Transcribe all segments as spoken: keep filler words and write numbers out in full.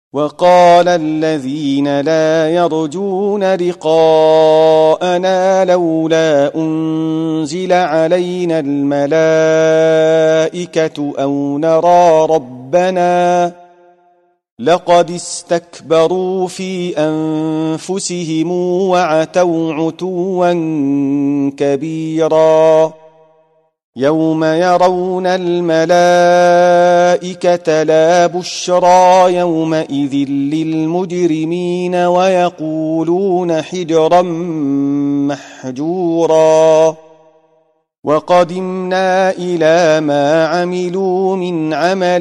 وقال الذين لا يرجون لقاءنا لولا أنزل علينا الملائكة أو نرى ربنا لقد استكبروا في أنفسهم وعتوا عتوا كبيرا يوم يرون الملائكة لا بشرى يومئذ للمجرمين ويقولون حجرا محجورا وقدمنا إلى ما عملوا من عمل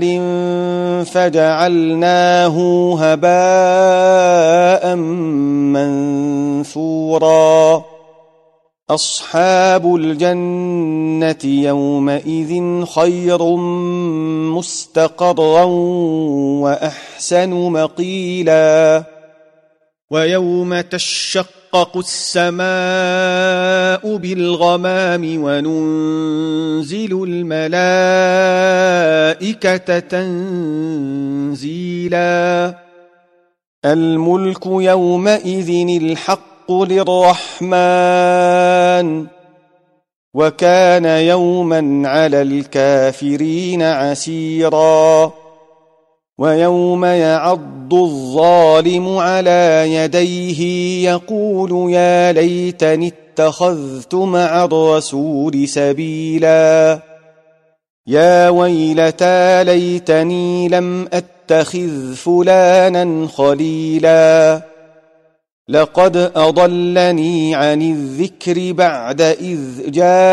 فجعلناه هباء منثورا أصحاب الجنة يومئذ خير مستقرا وأحسن مقيلا ويوم تشقق السماء بالغمام وننزل الملائكة تنزيلا الملك يومئذ الحق للرحمن وكان يوما على الكافرين عسيرا ويوم يعض الظالم على يديه يقول يا ليتني اتخذت مع الرسول سبيلا يا ويلتى ليتني لم أتخذ فلانا خليلا لقد أضلني عن الذكر بعد إذ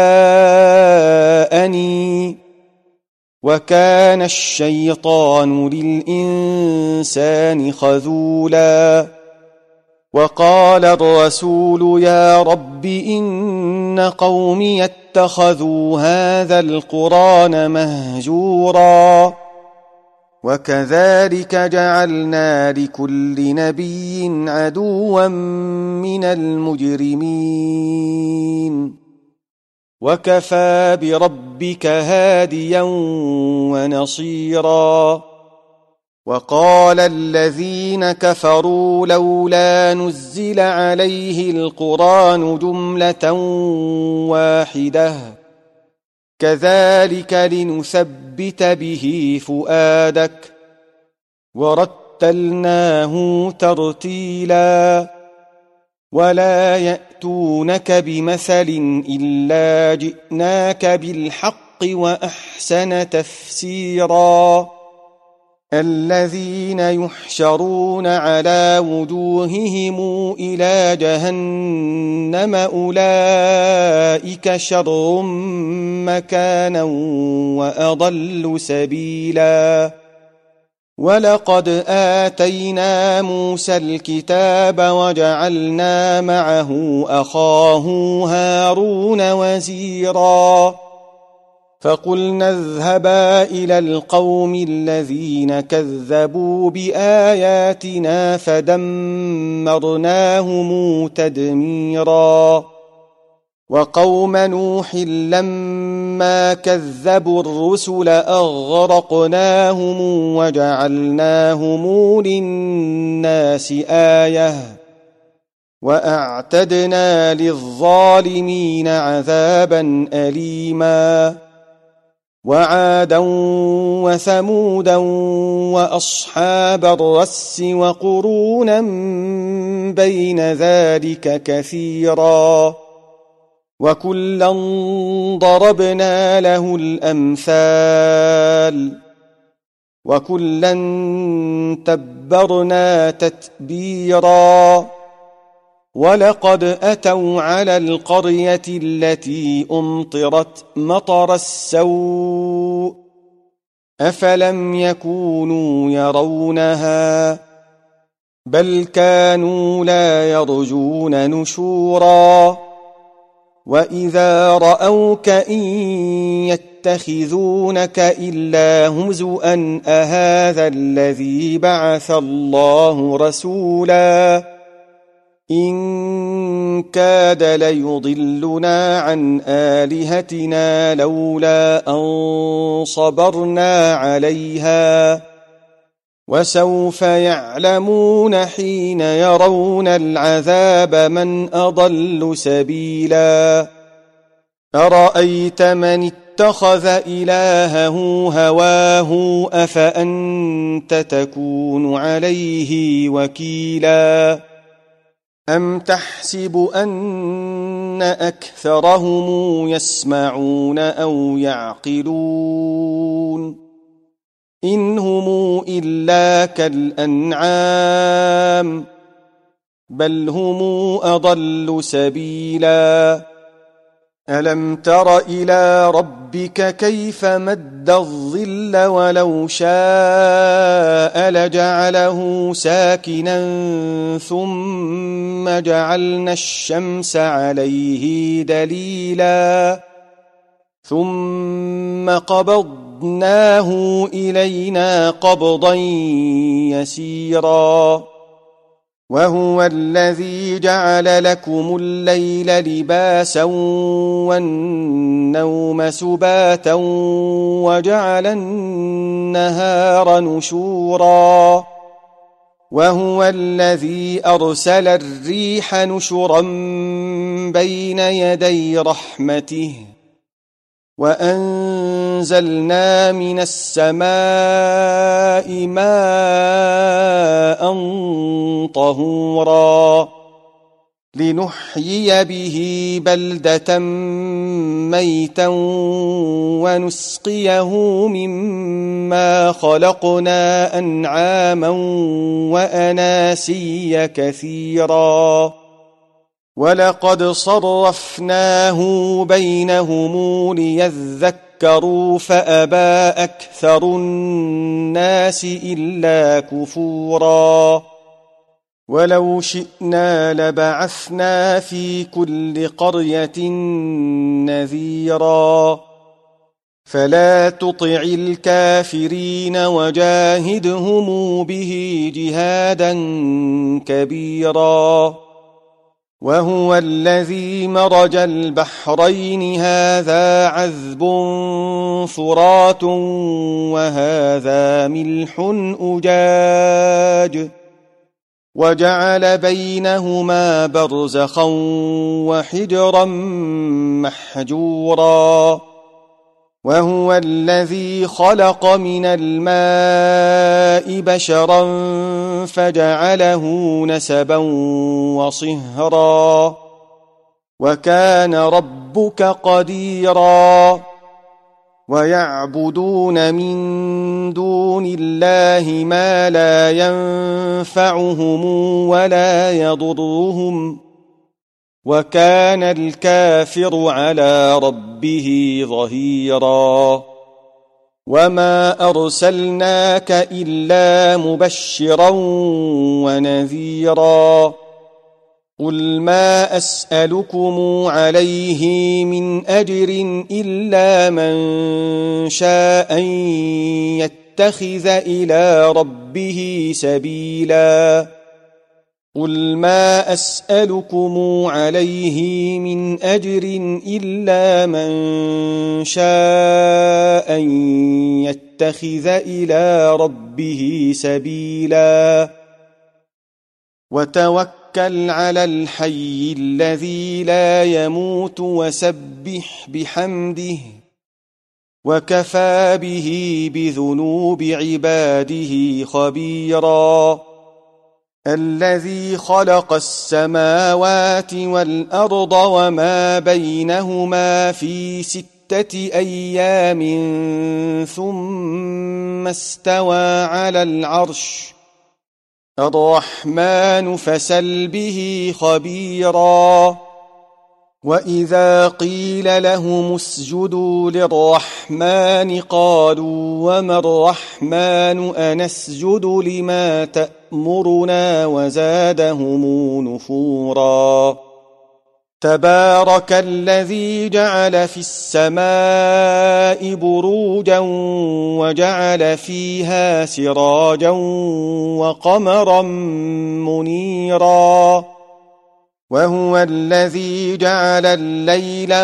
جاءني وكان الشيطان للإنسان خذولا وقال الرسول يا رب إن قومي اتخذوا هذا القرآن مهجورا وكذلك جعلنا لكل نبي عدوا من المجرمين وكفى بربك هاديا ونصيرا وقال الذين كفروا لولا نزل عليه القرآن جملة واحدة كذلك لنثبت به فؤادك ورتلناه ترتيلا ولا يأتونك بمثل إلا جئناك بالحق وأحسن تفسيرا الذين يحشرون على وجوههم إلى جهنم أولئك شر مكانا وأضل سبيلا ولقد آتينا موسى الكتاب وجعلنا معه أخاه هارون وزيرا فقلنا اذهبا إلى القوم الذين كذبوا بآياتنا فدمرناهم تدميرا وقوم نوح لما كذبوا الرسل أغرقناهم وجعلناهم للناس آية وأعتدنا للظالمين عذابا أليما وعادا وثمودا وأصحاب الرس وقرونا بين ذلك كثيرا وكلا ضربنا له الأمثال وكلا تبرنا تتبيرا ولقد أتوا على القرية التي أمطرت مطر السوء أفلم يكونوا يرونها بل كانوا لا يرجون نشورا وإذا رأوك إن يتخذونك إلا هزؤا أهذا الذي بعث الله رسولا إن كاد ليضلنا عن آلهتنا لولا أن صبرنا عليها وسوف يعلمون حين يرون العذاب من أضل سبيلا أرأيت من اتخذ إلهه هواه أفأنت تكون عليه وكيلا أم تحسب أن أكثرهم يسمعون أو يعقلون إن هم إلا كالأنعام بل هم أضل سبيلا ألم تر إلى ربك كيف مد الظل ولو شاء لجعله ساكنا ثم جعلنا الشمس عليه دليلا ثم قبضناه إلينا قبضا يسيرا وهو الذي جعل لكم الليل لباسا والنوم سباتا وجعل النهار نشورا وهو الذي أرسل الريح نشرا بين يدي رحمته وأنزلنا من السماء ماء طهورا لنحيي به بلدة ميتا ونسقيه مما خلقنا أنعاما وأناسيا كثيرا ولقد صرفناه بينهم ليذكروا فأبى أكثر الناس إلا كفورا ولو شئنا لبعثنا في كل قرية نذيرا فلا تطع الكافرين وجاهدهم به جهادا كبيرا وهو الذي مرج البحرين هذا عذب فرات وهذا ملح أجاج وجعل بينهما برزخا وحجرا محجورا وهو الذي خلق من الماء بشرا فجعله نسبا وصهرا وكان ربك قديرا ويعبدون من دون الله ما لا ينفعهم ولا يضرهم وكان الكافر على ربه ظهيرا وما أرسلناك إلا مبشرا ونذيرا قل ما أسألكم عليه من أجر إلا من شاء أن يتخذ إلى ربه سبيلا قل ما أسألكم عليه من أجر إلا من شاء أن يتخذ إلى ربه سبيلا وتوكل على الحي الذي لا يموت وسبح بحمده وكفى به بذنوب عباده خبيرا الذي خلق السماوات والأرض وما بينهما في ستة أيام ثم استوى على العرش الرحمن فسل به خبيرا وإذا قيل لهم اسجدوا للرحمن قالوا وما الرحمن أنسجد لما تأمرنا وزادهم نفورا تبارك الذي جعل في السماء بروجا وجعل فيها سراجا وقمرا منيرا وهو الذي جعل الليل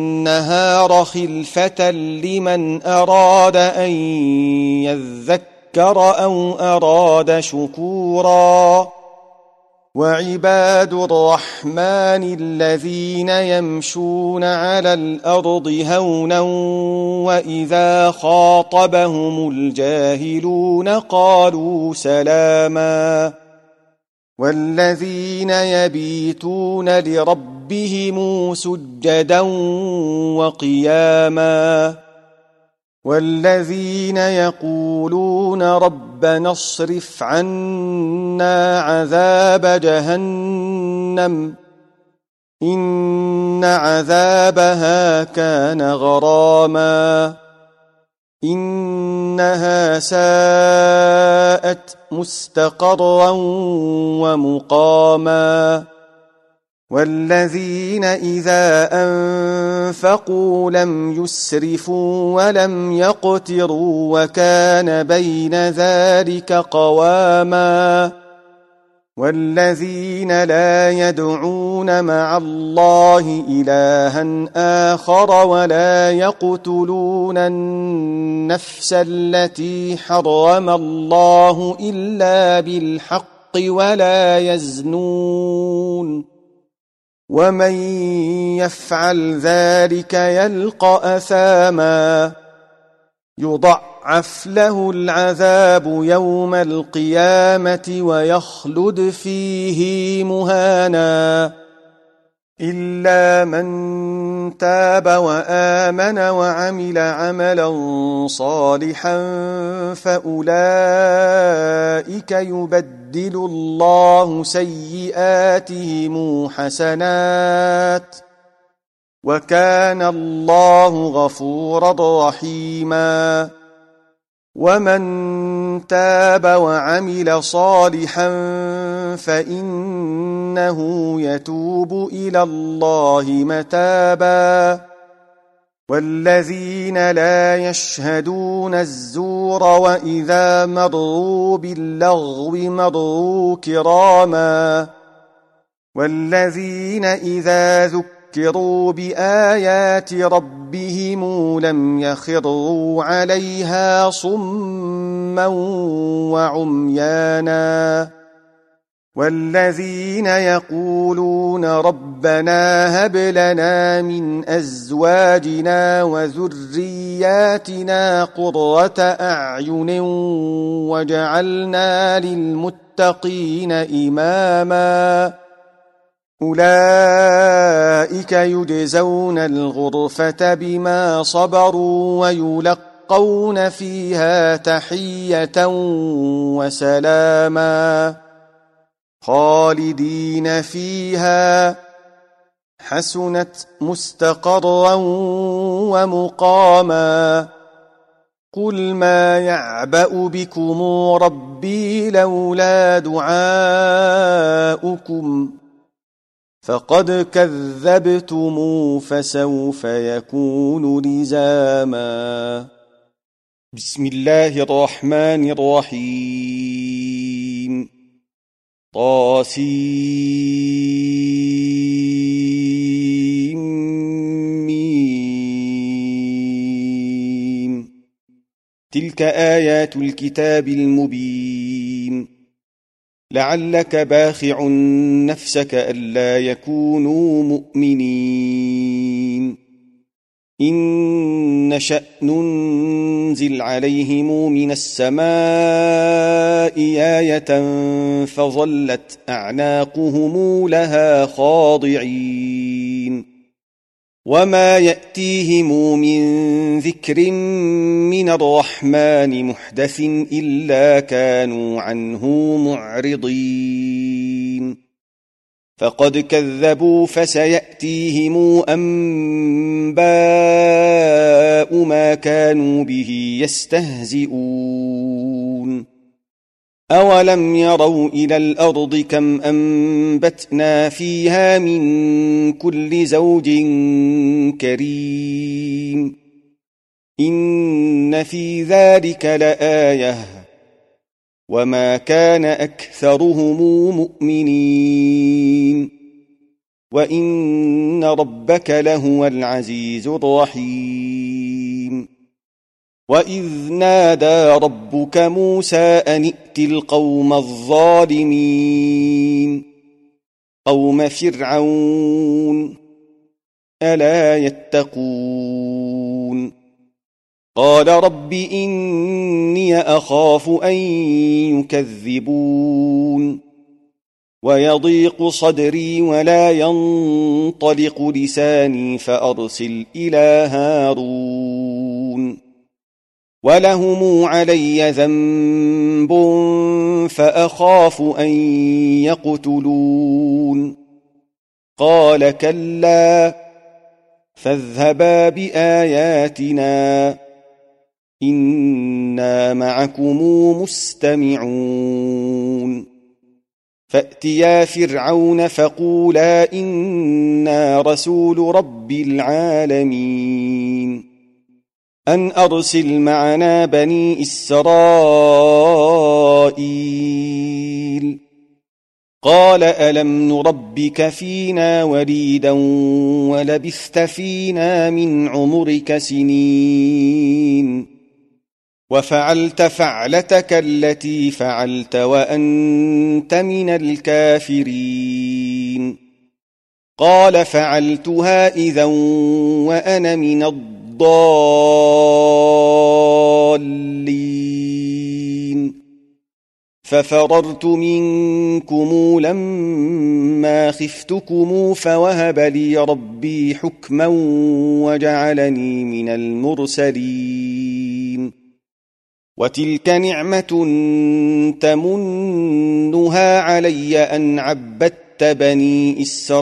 والنهار خلفة لمن أراد أن يذكر ذكر أو أراد شكورا وعباد الرحمن الذين يمشون على الأرض هونا وإذا خاطبهم الجاهلون قالوا سلاما والذين يبيتون لربهم سجدا وقياما والذين يقولون ربنا اصرف عنا عذاب جهنم إن عذابها كان غراما إنها ساءت مستقرا ومقاما والذين إذا أنفقوا لم يسرفوا ولم يقتروا وكان بين ذلك قواما والذين لا يدعون مع الله إلها آخر ولا يقتلون النفس التي حرم الله إلا بالحق ولا يزنون ومن يفعل ذلك يلقى أثاما يضعف له العذاب يوم القيامة ويخلد فيه مهانا إلا من تاب وآمن وعمل عملا صالحا فأولئك يبدل الله سيئاتهم حسنات وكان الله غفورا رحيما ومن تاب وعمل صالحا فإنه يتوب إلى الله متابا والذين لا يشهدون الزور وإذا مروا باللغو مروا كراما والذين إذا ذكروا بآيات ربهم لم يخروا عليها صما وعميانا والذين يقولون ربنا هب لنا من أزواجنا وذرياتنا قرة أعين وجعلنا للمتقين إماما أولئك يجزون الغرفة بما صبروا ويلقون فيها تحية وسلاما خالدين فيها حسنت مستقرا ومقاما قل ما يعبأ بكم ربي لولا دعاؤكم فقد كذبتم فسوف يكون لزاما بسم الله الرحمن الرحيم طاسيم تلك آيات الكتاب المبين لعلك باخع نفسك ألا يكونوا مؤمنين إن نشأ ننزل عليهم من السماء آية فظلت أعناقهم لها خاضعين وما يأتيهم من ذكر من الرحمن محدث إلا كانوا عنه معرضين فقد كذبوا فسيأتيهم أنباء ما كانوا به يستهزئون أولم يروا إلى الأرض كم أنبتنا فيها من كل زوج كريم إن في ذلك لآية وما كان أكثرهم مؤمنين وإن ربك لهو العزيز الرحيم وإذ نادى ربك موسى أن ائت القوم الظالمين قوم فرعون ألا يتقون قال رب إني أخاف أن يكذبون ويضيق صدري ولا ينطلق لساني فأرسل إلى هارون ولهم علي ذنب فأخاف أن يقتلون قال كلا فاذهبا بآياتنا إنا معكم مستمعون فأتيا فرعون فقولا إنا رسول رب العالمين أن أرسل معنا بني إسرائيل قال ألم نربك فينا وليدا ولبثت فينا من عمرك سنين وفعلت فعلتك التي فعلت وأنت من الكافرين قال فعلتها إذا وأنا من الضالين ففررت منكم لما خفتكم فوهب لي ربي حكما وجعلني من المرسلين وتلك نعمة تمنها علي أن عبدت بني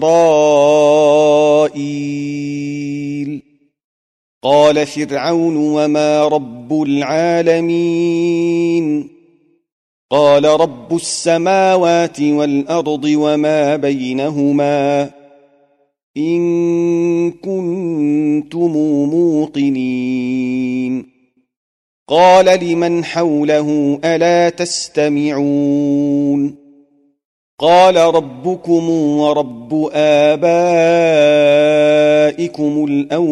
إسرائيل قال فرعون وما رب العالمين قال رب السماوات والأرض وما بينهما إن كنتم موقنين قال لمن حوله ألا تستمعون قال ربكم ورب آبائكم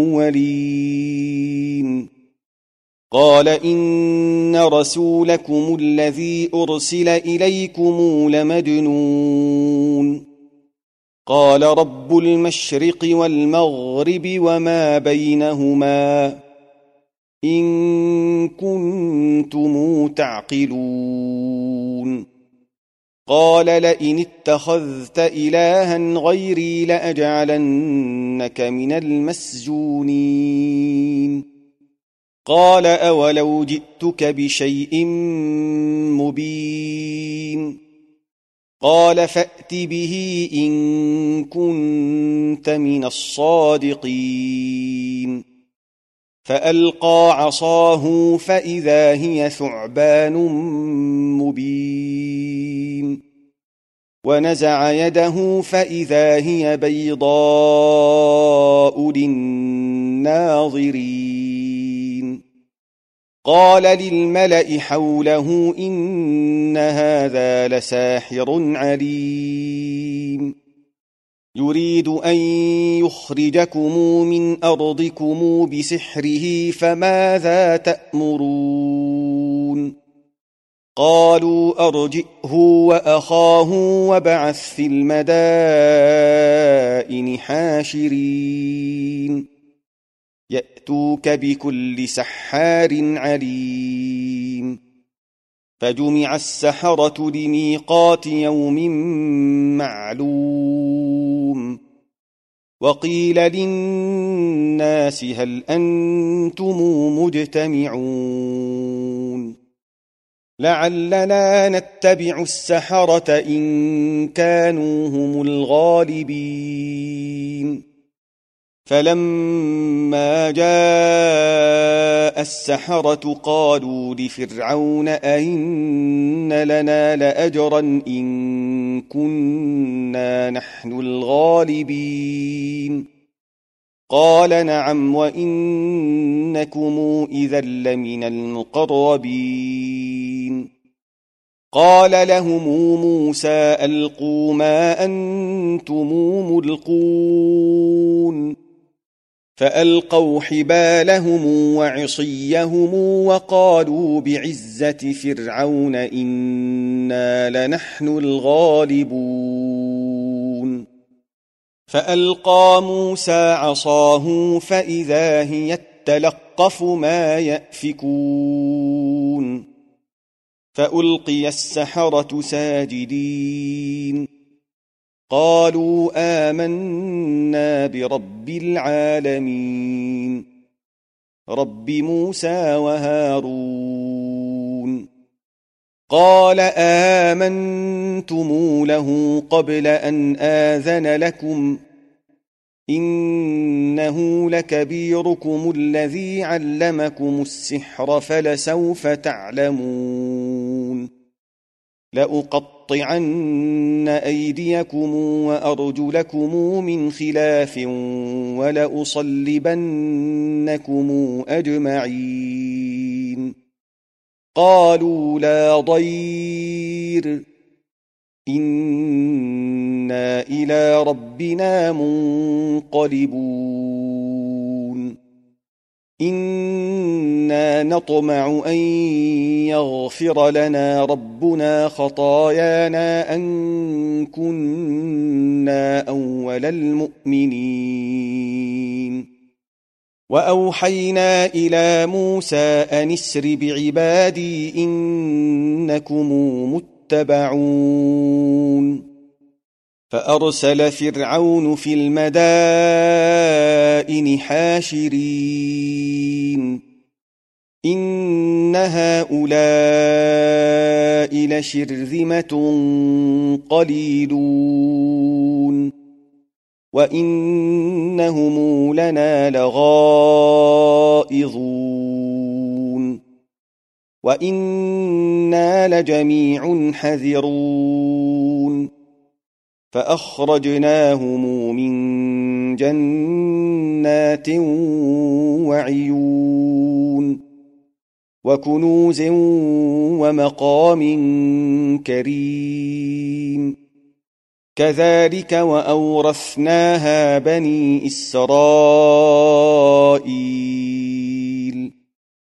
الأولين قال إن رسولكم الذي أرسل إليكم لمجنون قال رب المشرق والمغرب وما بينهما إن كنتم تعقلون قال لئن اتخذت إلها غيري لأجعلنك من المسجونين قال أولو جئتك بشيء مبين قال فأت به إن كنت من الصادقين فألقى عصاه فإذا هي ثعبان مبين ونزع يده فإذا هي بيضاء للناظرين قال للملأ حوله إن هذا لساحر عليم يريد أن يخرجكم من أرضكم بسحره فماذا تأمرون قالوا أرجئه وأخاه وابعث في المدائن حاشرين يأتوك بكل سحار عليم فجمع السحرة لميقات يوم معلوم وقيل للناس هل أنتم مجتمعون لعلنا نتبع السحرة إن كانوا هم الغالبين فلما جاء السحرة قالوا لفرعون أئن لنا لأجرا إن كنا نحن الغالبين قال نعم وإنكم إذا لمن المقربين قال لهم موسى ألقوا ما أنتم ملقون فألقوا حبالهم وعصيهم وقالوا بعزة فرعون إنا لنحن الغالبون فألقى موسى عصاه فإذا هي تلقف ما يأفكون فألقي السحرة ساجدين قالوا آمنا برب العالمين رب موسى وهارون قال آمنتم له قبل أن آذن لكم إنه لكبيركم الذي علمكم السحر فلسوف تعلمون لأقطعن أيديكم وأرجلكم من خلاف ولأصلبنكم أجمعين قالوا لا ضير إنا إلى ربنا منقلبون إنا نطمع أن يغفر لنا ربنا خطايانا أن كنا أول المؤمنين وأوحينا إلى موسى أن اسر بعبادي إنكم متبعون فأرسل فرعون في المدائن حاشرين إن هؤلاء لشرذمة قليلون وإنهم لنا لغائظون وإنا لجميع حذرون فأخرجناهم من جنات وعيون وكنوز ومقام كريم كذلك وأورثناها بني إسرائيل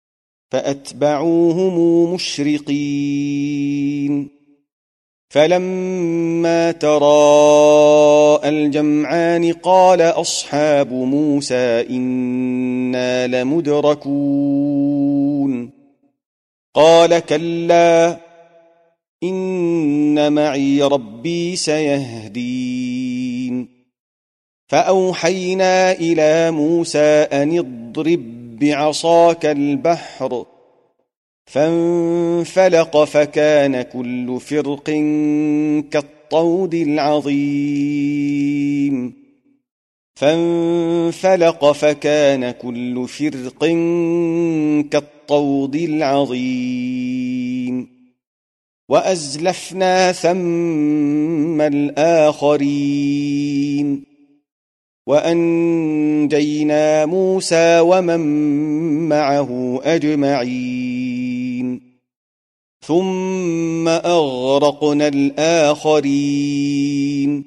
فأتبعوهم مشرقين فلما تراءى الجمعان قال أصحاب موسى إنا لمدركون قال كلا إن معي ربي سيهدين فأوحينا إلى موسى أن اضرب بعصاك البحر فانفلق فكان كل فرق كالطود العظيم فانفلق فكان كل فرق كالطود العظيم وأزلفنا ثم الآخرين وأنجينا موسى ومن معه أجمعين ثم أغرقنا الآخرين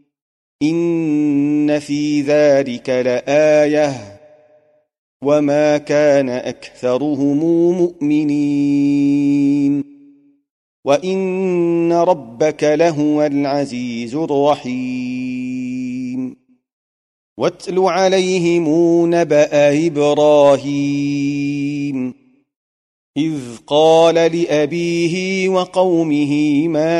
إن في ذلك لآية وما كان أكثرهم مؤمنين وإن ربك لهو العزيز الرحيم واتل عليهم نبأ إبراهيم إذ قال لأبيه وقومه ما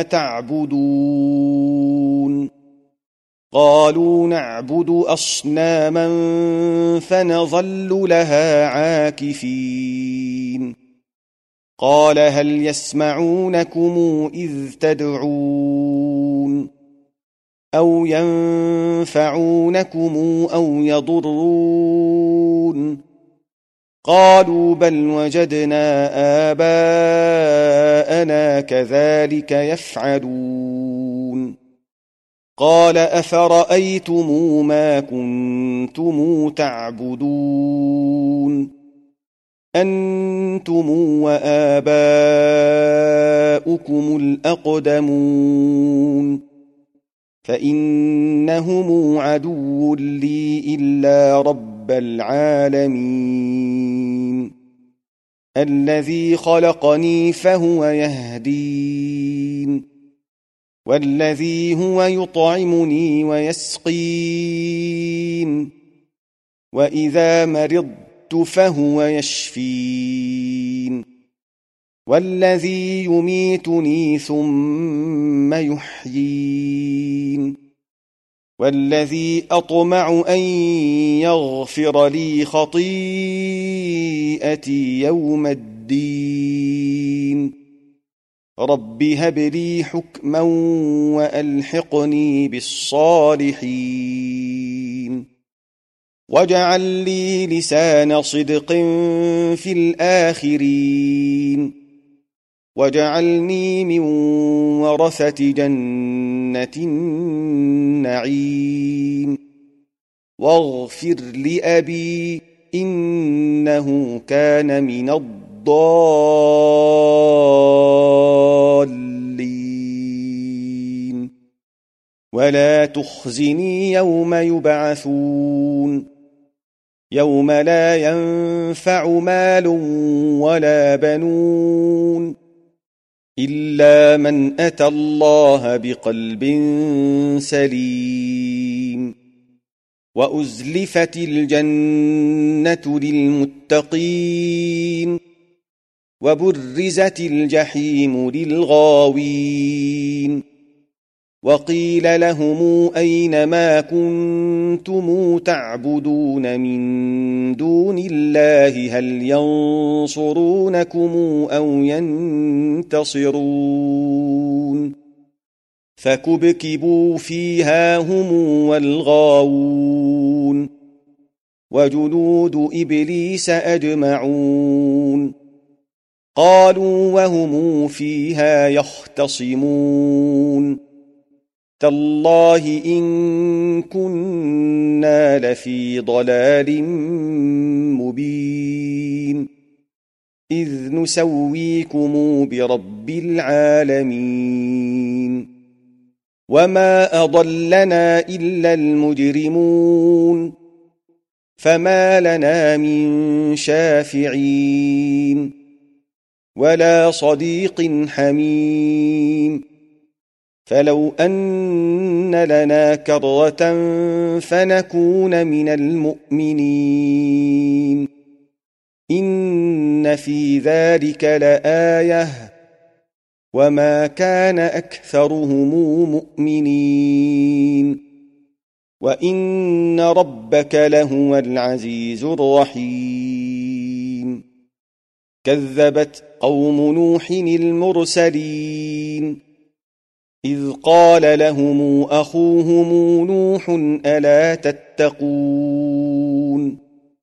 تعبدون قالوا نعبد أصناما فنظل لها عاكفين قال هل يسمعونكم إذ تدعون أو ينفعونكم أو يضرون قالوا بل وجدنا آباءنا كذلك يفعلون قال أفرأيتم ما كنتم تعبدون أنتم وآباؤكم الأقدمون فإنهم عدو لي إلا رب رب العالمين الذي خلقني فهو يهدين والذي هو يطعمني ويسقين وإذا مرضت فهو يشفين والذي يميتني ثم يحيين والذي أطمع أن يغفر لي خطيئتي يوم الدين رب هب لي حكما وألحقني بالصالحين واجعل لي لسان صدق في الآخرين واجعلني من ورثة جنة النعيم واغفر لأبي إنه كان من الضالين ولا تخزني يوم يبعثون يوم لا ينفع مال ولا بنون إلا من أتى الله بقلب سليم وأزلفت الجنة للمتقين وبرزت الجحيم للغاوين وقيل لهم أين ما كنتم تعبدون من دون الله هل ينصرونكم أو ينتصرون فكبكبوا فيها هم والغاوون وجنود إبليس أجمعون قالوا وهم فيها يختصمون تالله إن كنا لفي ضلال مبين إذ نسويكم برب العالمين وما أضلنا إلا المجرمون فما لنا من شافعين ولا صديق حميم فلو أن لنا كرة فنكون من المؤمنين إن في ذلك لآية وما كان أكثرهم مؤمنين وإن ربك لهو العزيز الرحيم كذبت قوم نوح المرسلين إذ قال لهم أخوهم نوح ألا تتقون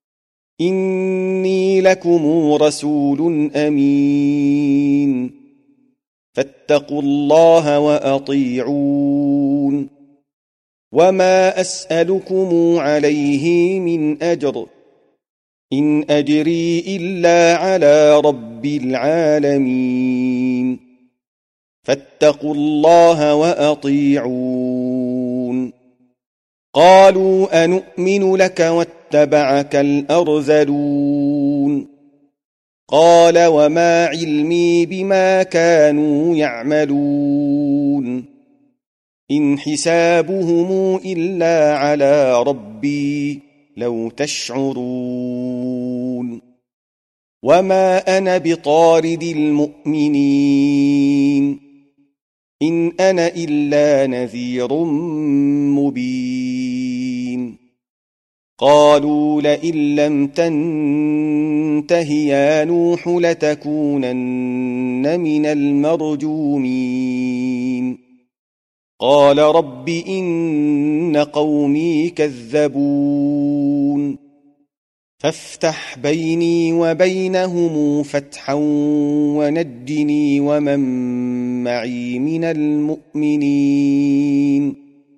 إني لكم رسول أمين فاتقوا الله وأطيعون وما أسألكم عليه من أجر إن أجري إلا على رب العالمين فاتقوا الله وأطيعون قالوا أنؤمن لك واتبعك الأرذلون قال وما علمي بما كانوا يعملون إن حسابهم إلا على ربي لو تشعرون وما أنا بطارد المؤمنين إن أنا إلا نذير مبين قالوا لئن لم تنته يا نوح لتكونن من المرجومين قال رب إن قومي كذبون فافتح بيني وبينهم فتحا ونجني ومن معي من المؤمنين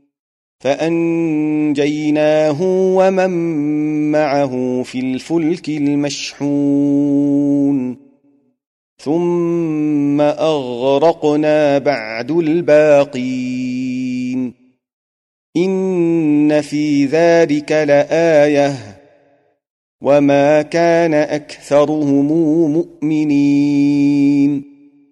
فأنجيناه ومن معه في الفلك المشحون ثم أغرقنا بعد الباقين إن في ذلك لآية وما كان أكثرهم مؤمنين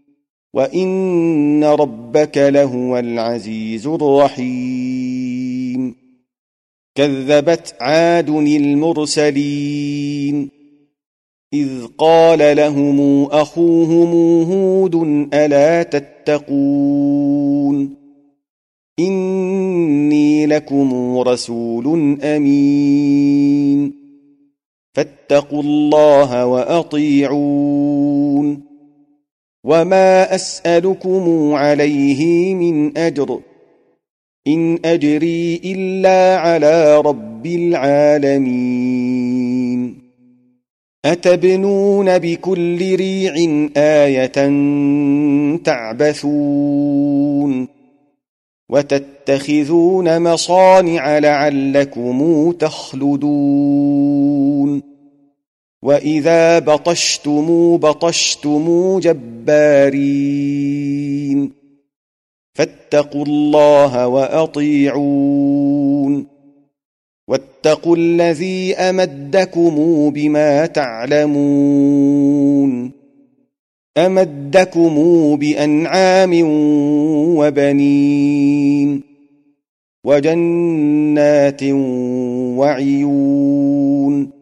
وإن ربك لهو العزيز الرحيم كذبت عاد المرسلين إذ قال لهم أخوهم هود ألا تتقون إني لكم رسول أمين فاتقوا الله وأطيعون وما أسألكم عليه من أجر إن أجري إلا على رب العالمين أتبنون بكل ريع آية تعبثون وتتخذون مصانع لعلكم تخلدون وإذا بطشتم بطشتم جبارين فاتقوا الله وأطيعون واتقوا الذي أمدكم بما تعلمون أمدكم بأنعام وبنين وجنات وعيون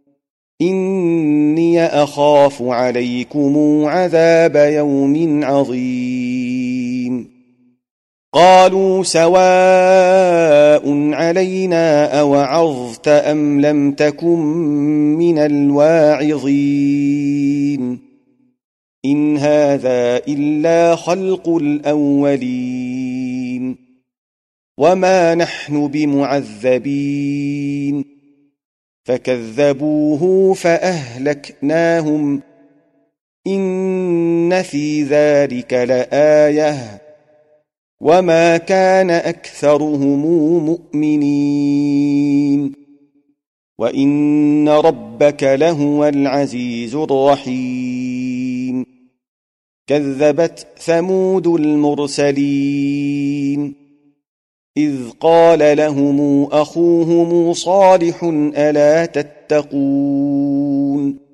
إني أخاف عليكم عذاب يوم عظيم قالوا سواء علينا أوعظت أم لم تكن من الواعظين إن هذا إلا خلق الأولين وما نحن بمعذبين فكذبوه فأهلكناهم إن في ذلك لآية وما كان أكثرهم مؤمنين وإن ربك لهو العزيز الرحيم كذبت ثمود المرسلين إذ قال لهم أخوهم صالح ألا تتقون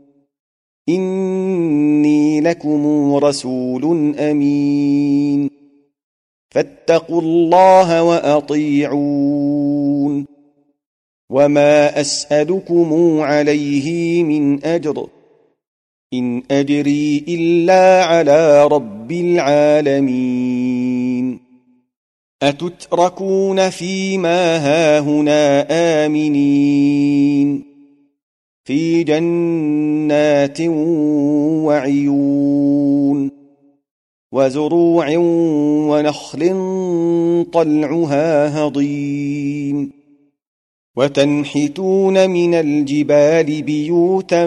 إني لكم رسول أمين فاتقوا الله وأطيعون وما أسألكم عليه من أجر إن أجري إلا على رب العالمين أتتركون فيما هاهنا آمنين في جنات وعيون وزروع ونخل طلعها هضيم وتنحتون من الجبال بيوتا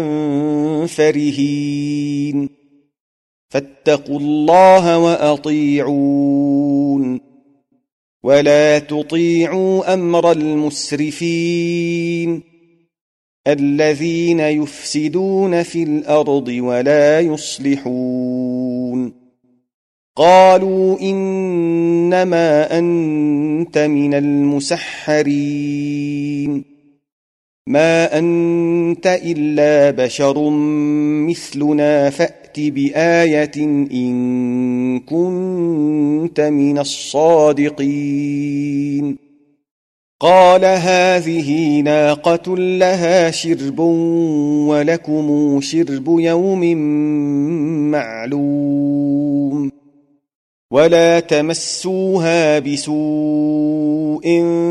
فرهين فاتقوا الله وأطيعون ولا تطيعوا أمر المسرفين الذين يفسدون في الأرض ولا يصلحون قالوا إنما أنت من المسحرين ما أنت إلا بشر مثلنا فأت بآية إن كنت من الصادقين قال هذه ناقة لها شرب ولكم شرب يوم معلوم ولا تمسوها بسوء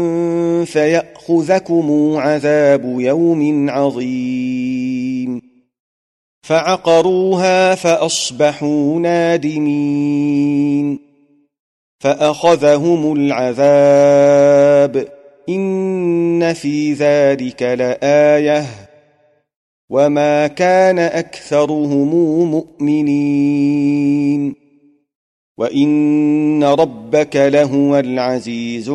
فيأخذكم عذاب يوم عظيم فعقروها فأصبحوا نادمين فأخذهم العذاب إن في ذلك لآية وما كان أكثرهم مؤمنين وإن ربك لهو العزيز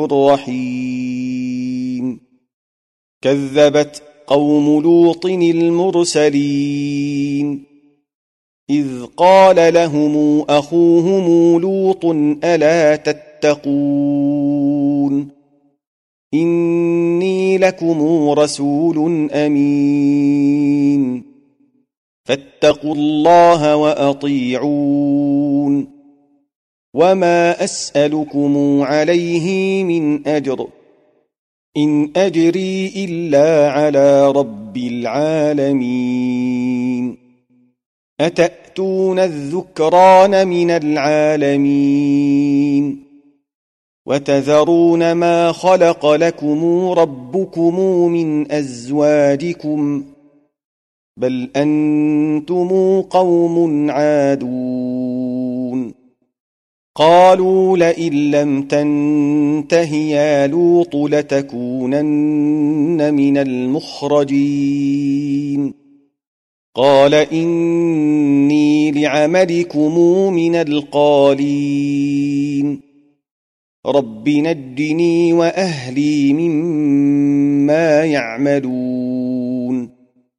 الرحيم كذبت قوم لوط المرسلين إذ قال لهم أخوهم لوط ألا تتقون إني لكم رسول أمين فاتقوا الله وأطيعون وما أسألكم عليه من أجر إن أجري إلا على رب العالمين أتأتون الذكران من العالمين وتذرون ما خلق لكم ربكم من أزواجكم بل أنتم قوم عادون قالوا لئن لم تنته يا لوط لتكونن من المخرجين قال إني لعملكم من القالين رب نجني وأهلي مما يعملون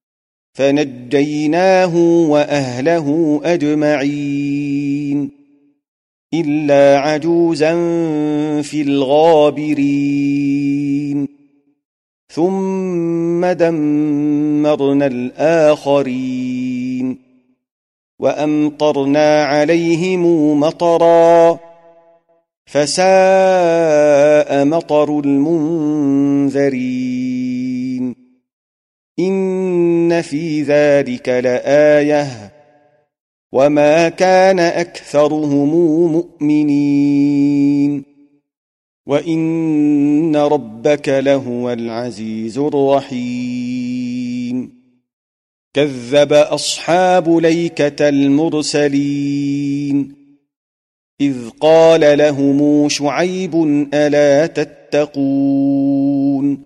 فنجيناه وأهله أجمعين إلا عجوزا في الغابرين ثم دمرنا الآخرين وأمطرنا عليهم مطرا فساء مطر المنذرين إن في ذلك لآية وما كان أكثرهم مؤمنين وإن ربك لهو العزيز الرحيم كذب أصحاب ليكة المرسلين إذ قال لهم شعيب ألا تتقون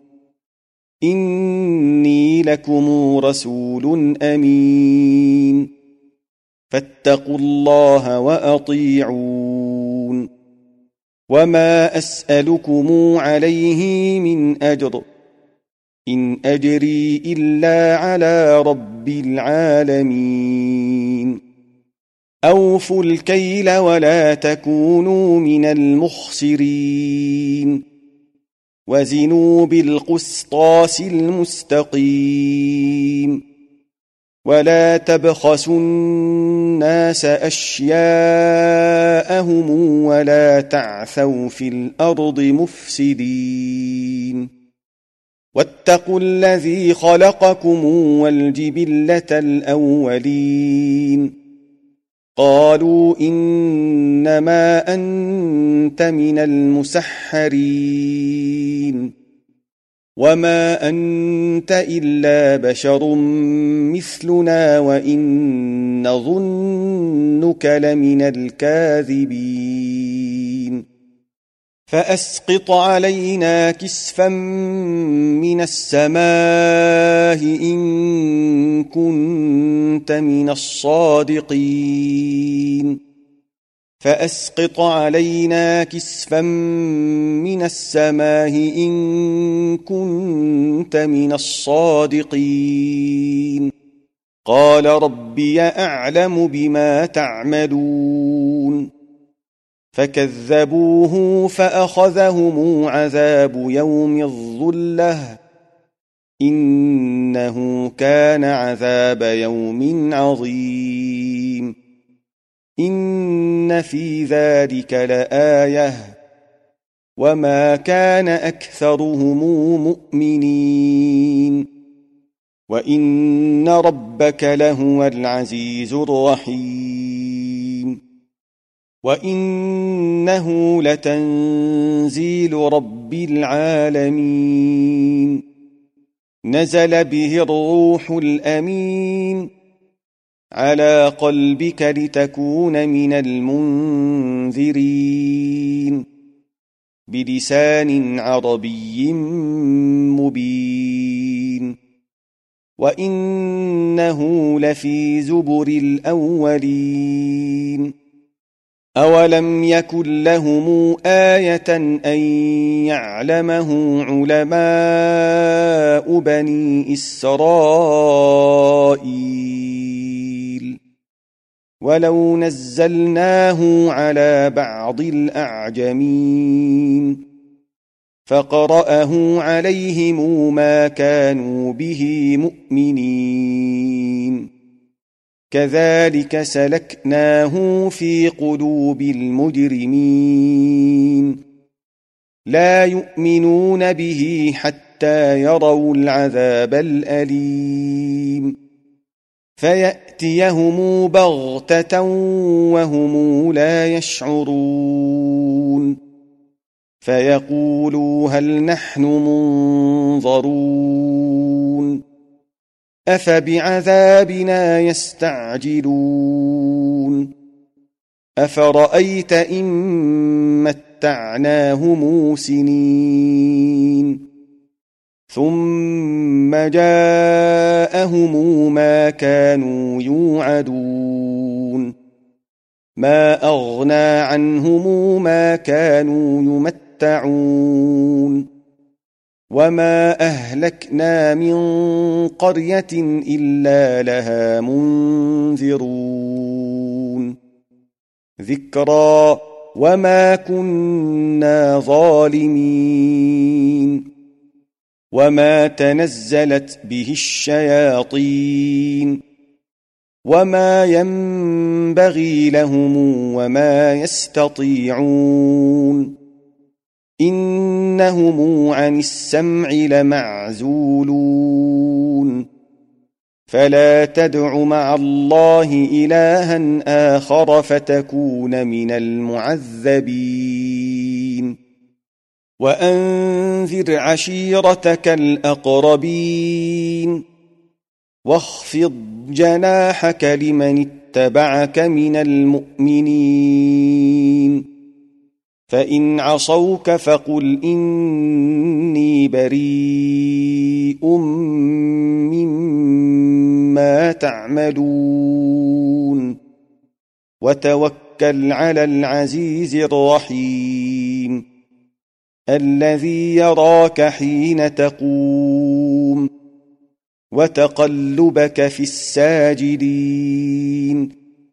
إني لكم رسول أمين فاتقوا الله وأطيعون وما أسألكم عليه من أجر إن أجري إلا على رب العالمين أوفوا الكيل ولا تكونوا من المخسرين وزنوا بالقسطاس المستقيم ولا تبخسوا الناس أشياءهم ولا تعثوا في الأرض مفسدين واتقوا الذي خلقكم والجبلة الأولين قالوا إنما أنت من المسحرين وما أنت إلا بشر مثلنا وإن نظنك لمن الكاذبين فأسقط علينا كسفا من السماء إن كنت من الصادقين فأسقط علينا كسفا من السماء إن كنت من الصادقين قال ربي أعلم بما تعملون فكذبوه فأخذهم عذاب يوم الظلة إنه كان عذاب يوم عظيم إن في ذلك لآية وما كان أكثرهم مؤمنين وإن ربك لهو العزيز الرحيم وإنه لتنزيل رب العالمين نزل به الروح الأمين على قلبك لتكون من المنذرين بلسان عربي مبين وإنه لفي زبر الأولين أولم يكن لهم آية أن يعلمه علماء بني إسرائيل ولو نزلناه على بعض الأعجمين فقرأه عليهم ما كانوا به مؤمنين كذلك سلكناه في قلوب المجرمين لا يؤمنون به حتى يروا العذاب الأليم فيأتيهم بغتة وهم لا يشعرون فيقولوا هل نحن منظرون أفبعذابنا يستعجلون أفرأيت إن متعناهم سنين ثم جاءهم ما كانوا يوعدون ما أغنى عنهم ما كانوا يمتعون وما أهلكنا من قرية إلا لها منذرون ذكرى وما كنا ظالمين وما تنزلت به الشياطين وما ينبغي لهم وما يستطيعون إنهم عن السمع لمعزولون فلا تدع مع الله إلها آخر فتكون من المعذبين وأنذر عشيرتك الأقربين واخفض جناحك لمن اتبعك من المؤمنين فإن عصوك فقل إني بريء مما تعملون وتوكل على العزيز الرحيم الذي يراك حين تقوم وتقلبك في الساجدين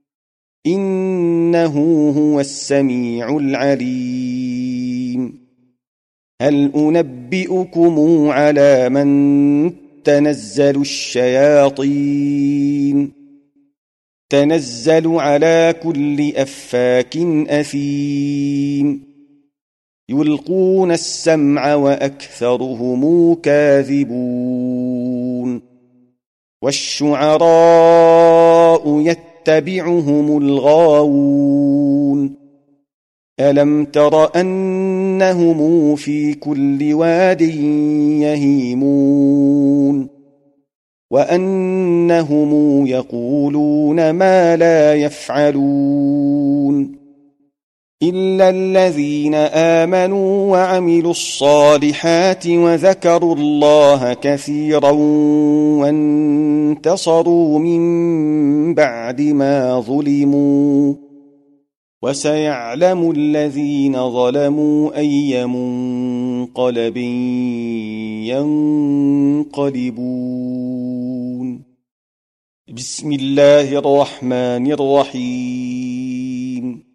إنه هو السميع العليم هل أنبئكم على من تنزل الشياطين تنزل على كل أفاك أثيم يلقون السمع وأكثرهم كاذبون والشعراء يتبعهم الغاوون ألم تر أنهم في كل واد يهيمون وأنهم يقولون ما لا يفعلون إلا الذين آمنوا وعملوا الصالحات وذكروا الله كثيرا وانتصروا من بعد ما ظلموا وسيعلم الذين ظلموا أي منقلب ينقلبون بسم الله الرحمن الرحيم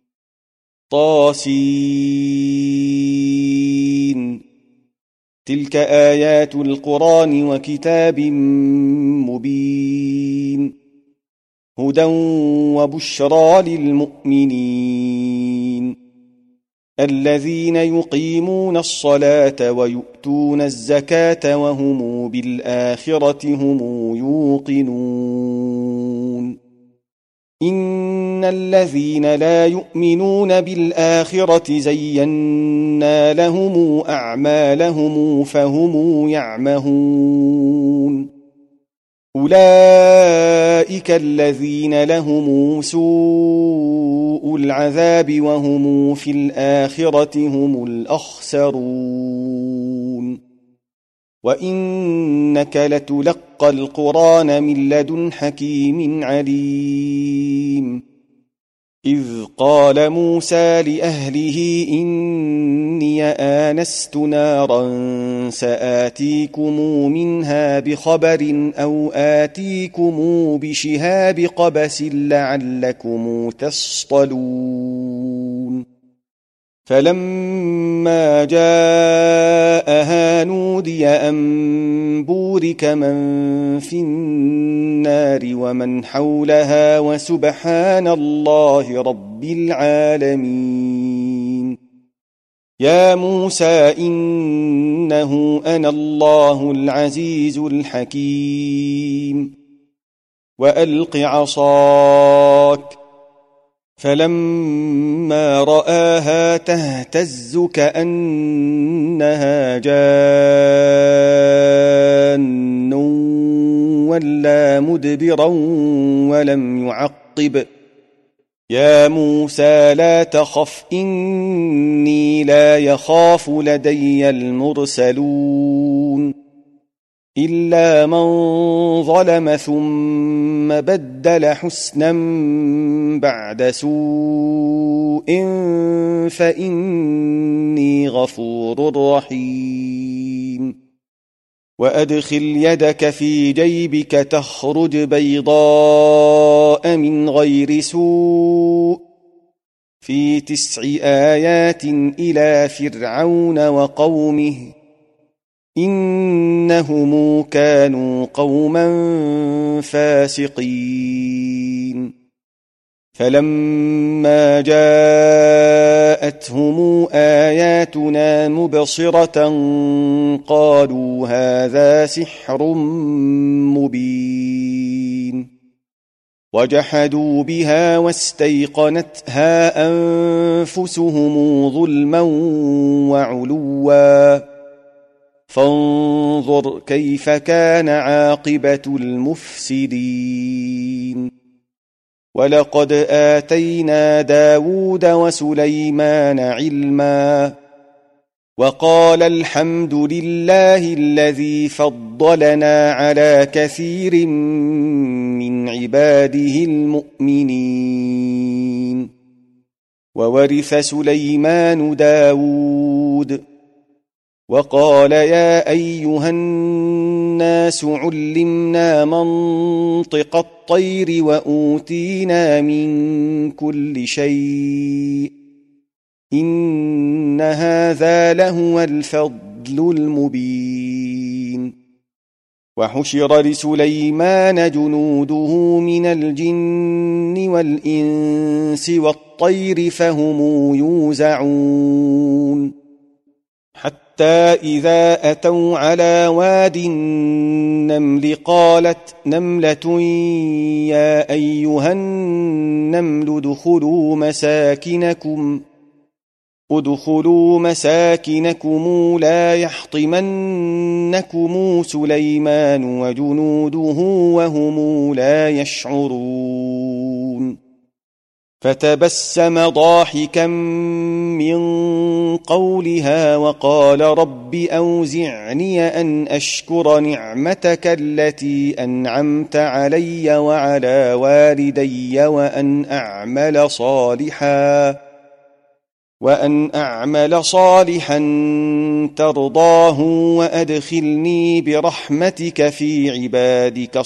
طاسين تلك آيات القرآن وكتاب مبين هدى وبشرى للمؤمنين الذين يقيمون الصلاة ويؤتون الزكاة وهم بالآخرة هم يوقنون إن الذين لا يؤمنون بالآخرة زينا لهم أعمالهم فهم يعمهون أولئك الذين لهم سوء العذاب وهم في الآخرة هم الأخسرون وإنك لتلقى القرآن من لدن حكيم عليم إذ قال موسى لأهله إني آنست نارا سآتيكم منها بخبر أو آتيكم بشهاب قبس لعلكم تصطلون فلما جاءها نودي أن بورك من في النار ومن حولها وسبحان الله رب العالمين. يا موسى إنه أنا الله العزيز الحكيم. وألق عصاك. فلما رآها تهتز كأنها جان ولا مدبرا ولم يعقب. يا موسى لا تخف إني لا يخاف لدي المرسلون إلا من ظلم ثم بدل حسنا بعد سوء فإني غفور رحيم. وأدخل يدك في جيبك تخرج بيضاء من غير سوء في تسع آيات إلى فرعون وقومه إنهم كانوا قوما فاسقين. فلما جاءتهم آياتنا مبصرة قالوا هذا سحر مبين. وجحدوا بها واستيقنتها أنفسهم ظلما وعلوا فانظر كيف كان عاقبة المفسدين. ولقد آتينا داود وسليمان علما وقال الحمد لله الذي فضلنا على كثير من عباده المؤمنين. وورث سليمان داود وقال يا أيها الناس علمنا منطق الطير وأوتينا من كل شيء إن هذا لهو الفضل المبين. وحشر لسليمان جنوده من الجن والإنس والطير فهم يوزعون حتى إذا أتوا على واد النمل قالت نملة يا أيها النمل ادخلوا مساكنكم ادخلوا مساكنكم لا يحطمنكم سليمان وجنوده وهم لا يشعرون. فتبسم ضاحكا من قولها وقال رب أوزعني أن أشكر نعمتك التي أنعمت علي وعلى والدي وأن أعمل صالحا وأن أعمل صالحا ترضاه وأدخلني برحمتك في عبادك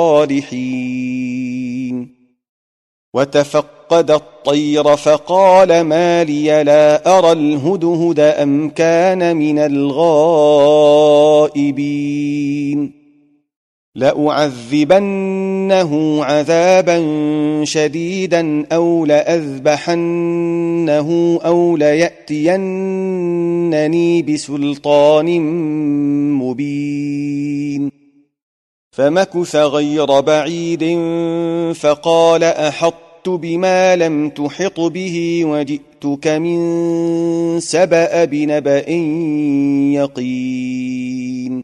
الصالحين. وتفقد الطير فقال ما لي لا أرى الهدهد أم كان من الغائبين. لأعذبنه عذابا شديدا أو لأذبحنه أو ليأتينني بسلطان مبين. فمكث غير بعيد فقال أحطت بما لم تحط به وجئتك من سبأ بنبأ يقين.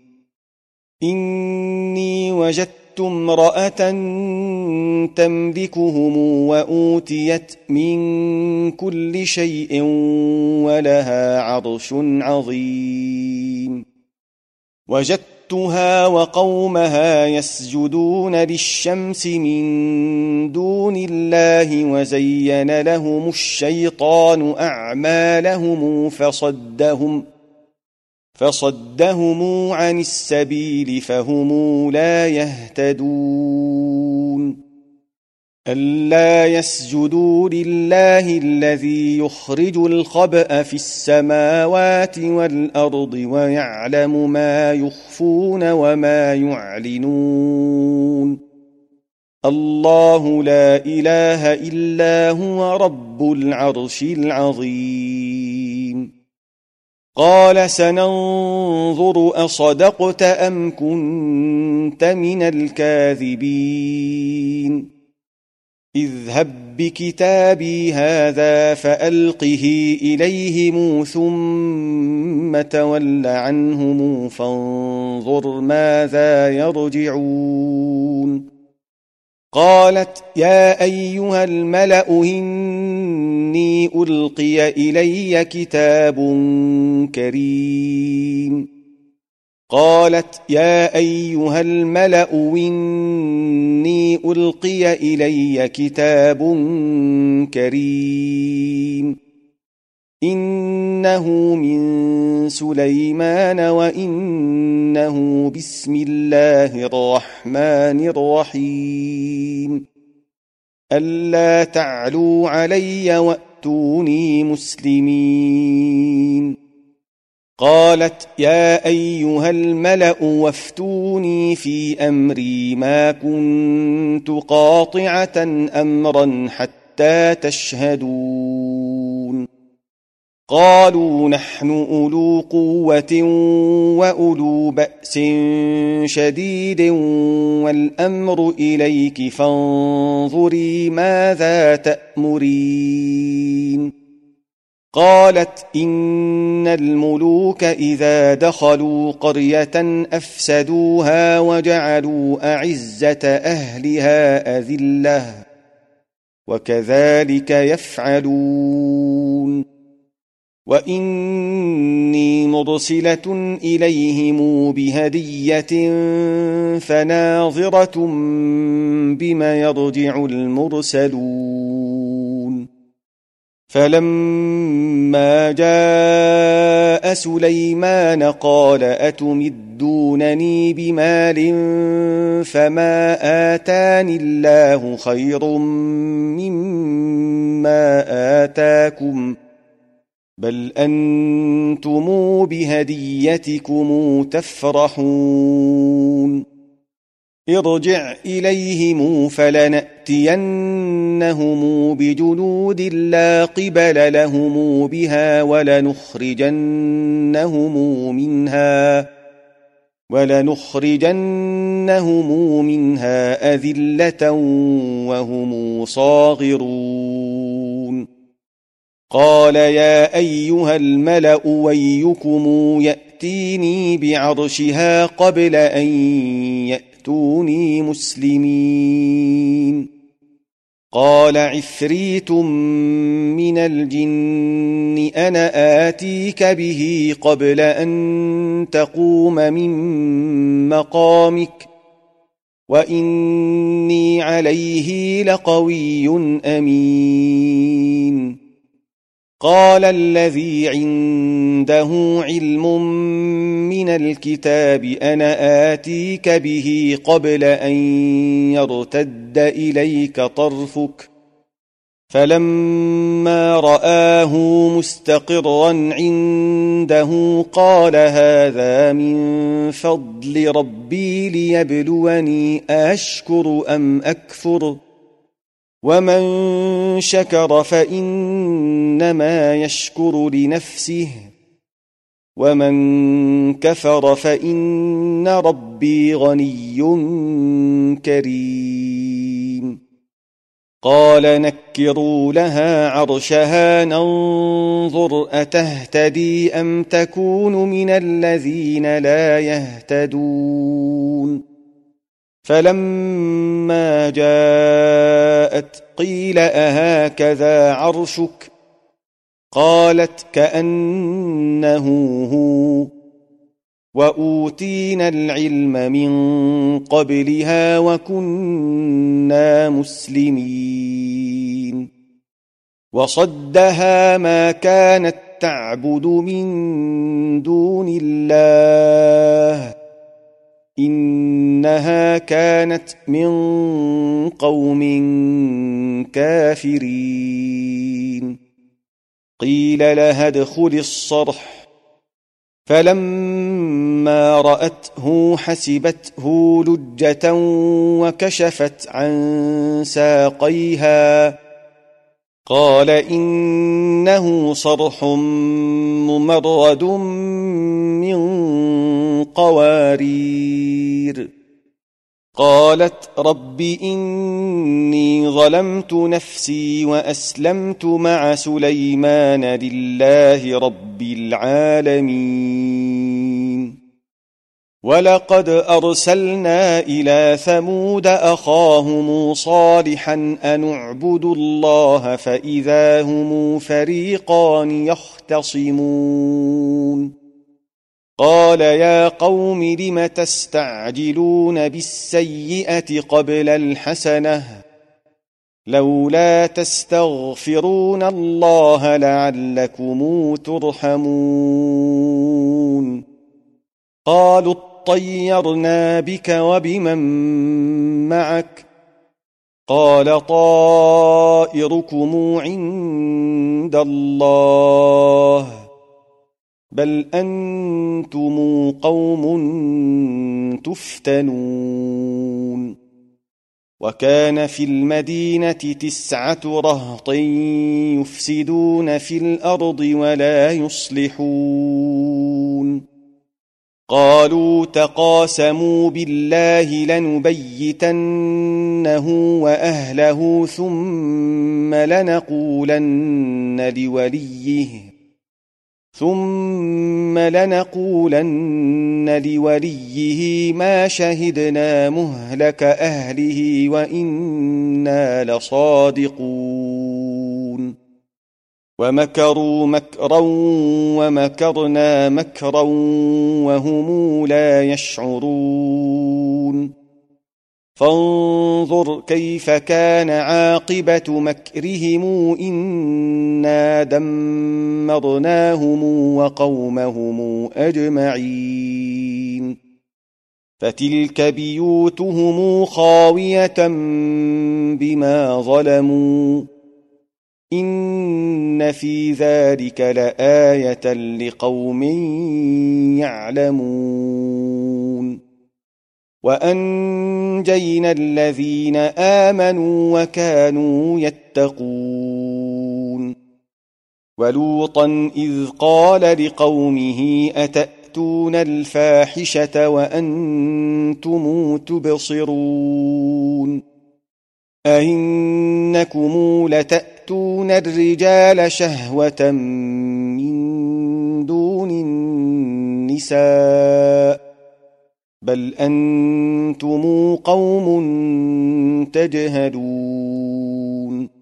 إني وجدت امرأة تملكهم وأوتيت من كل شيء ولها عرش عظيم. وجدتها وقومها يسجدون للشمس من دون الله وزين لهم الشيطان أعمالهم فصدهم فصدهم عن السبيل فهم لا يهتدون. ألا يسجدوا لله الذي يخرج الخبأ في السماوات والأرض ويعلم ما يخفون وما يعلنون الله لا إله إلا هو رب العرش العظيم قال سننظر أصدقت أم كنت من الكاذبين اذهب بكتابي هذا فألقه إليهم ثم تول عنهم فانظر ماذا يرجعون قالت يا أيها الملأ إني ألقي إلي كتاب كريم قالت يا أيها الملأ إني ألقي إلي كتاب كريم إنه من سليمان وإنه بسم الله الرحمن الرحيم ألا تعلوا علي وأتوني مسلمين قالت يا أيها الملأ وافتوني في أمري ما كنت قاطعة أمرا حتى تشهدون قالوا نحن أولو قوة وأولو بأس شديد والأمر إليك فانظري ماذا تأمرين قالت إن الملوك إذا دخلوا قرية أفسدوها وجعلوا أعزة أهلها أذلة وكذلك يفعلون وإني مرسلة إليهم بهدية فناظرة بما يرجع المرسلون فلما جاء سليمان قال أتمدونني بمال فما آتاني الله خير مما آتاكم بل أنتم بهديتكم تفرحون ارجع إليهم فلنأتينهم بجنود لا قبل لهم بها ولنخرجنهم منها ولنخرجنهم منها أذلة وهم صاغرون قال يا أيها الملأ ويكم يأتيني بعرشها قبل أن يأتوني مسلمين قال عفريت من الجن أنا آتيك به قبل أن تقوم من مقامك وإني عليه لقوي أمين قال الذي عنده علم من الكتاب أنا آتيك به قبل أن يرتد إليك طرفك فلما رآه مستقرا عنده قال هذا من فضل ربي ليبلوني أشكر أم أكفر ومن شكر فإنما يشكر لنفسه ومن كفر فإن ربي غني كريم قال نكروا لها عرشها ننظر أتهتدي أم تكون من الذين لا يهتدون فلما جاءت قيل أهكذا عرشك قالت كأنه هو وأوتينا العلم من قبلها وكنا مسلمين وصدها ما كانت تعبد من دون الله إن إنها كانت من قوم كافرين قيل لها ادخل الصرح فلما رأته حسبته لجة وكشفت عن ساقيها قال إنه صرح ممرد من قوارير قالت رب إني ظلمت نفسي وأسلمت مع سليمان لله رب العالمين ولقد أرسلنا إلى ثمود أخاهم صالحا أن اعبدوا الله فإذا هم فريقان يختصمون قال يا قوم لم تستعجلون بالسيئة قبل الحسنة لولا تستغفرون الله لعلكم ترحمون قالوا اطيرنا بك وبمن معك قال طائركم عند الله بل أنتم قوم تفتنون وكان في المدينة تسعة رهط يفسدون في الأرض ولا يصلحون قالوا تقاسموا بالله لنبيتنه وأهله ثم لنقولن لوليه ثم لنقولن لوليه ما شهدنا مهلك أهله وإنا لصادقون ومكروا مكرا ومكرنا مكرا وهم لا يشعرون فانظر كيف كان عاقبة مكرهم إنا دمرناهم وقومهم أجمعين فتلك بيوتهم خاوية بما ظلموا إن في ذلك لآية لقوم يعلمون وأنجينا الذين آمنوا وكانوا يتقون ولوطا إذ قال لقومه أتأتون الفاحشة وأنتم تبصرون أئنكم لتأتون الرجال شهوة من دون النساء بل أنتم قوم تجهلون